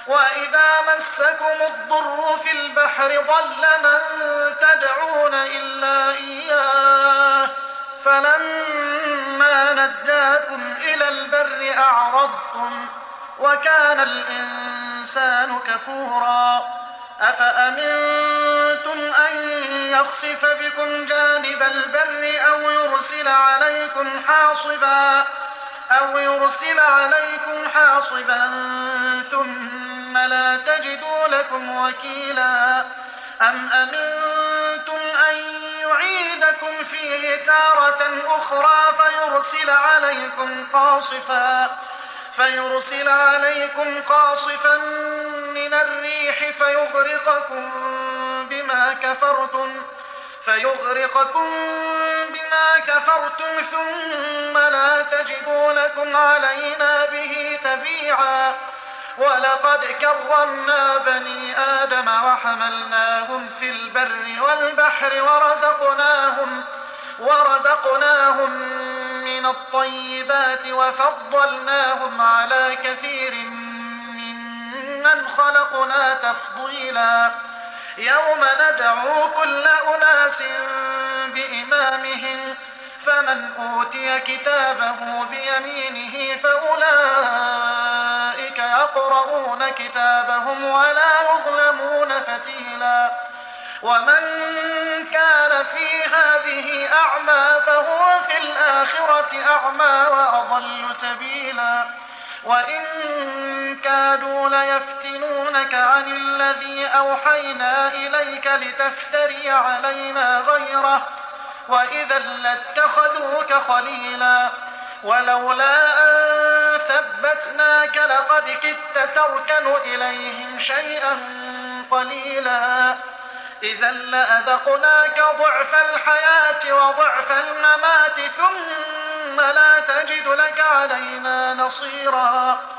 وإذا مسكم الضر في البحر ضل من تدعون إلا إياه فلما نجاكم إلى البر أعرضتم وكان الإنسان كفورا أفأمنتم أن يخسف بكم جانب البر أو يرسل عليكم حاصبا ثم لا تجدوا لكم وكيلا أم أمنتم أن يعيدكم فيه تارة أخرى فيرسل عليكم قاصفا من الريح فيغرقكم بما كفرتم ثم لا تجدوا لكم علينا به تبيعا ولقد كرمنا بني آدم وحملناهم في البر والبحر ورزقناهم من الطيبات وفضلناهم على كثير ممن خلقنا تفضيلا يوم ندعو كل أناس بإمامهم فمن أوتي كتابه بيمينه فأولئك يقرؤون كتابهم ولا يظلمون فتيلا ومن كان في هذه أعمى فهو في الآخرة أعمى وأضل سبيلا وإن كادوا ليفتنونك عن الذي أوحينا إليك لتفتري علينا غيره وإذا لاتخذوك خليلا ولولا أن ثبتناك لقد كدت تركن إليهم شيئا قليلا إذا لأذقناك ضعف الحياة وضعف الممات ثم لا تجد لك علينا نصيرا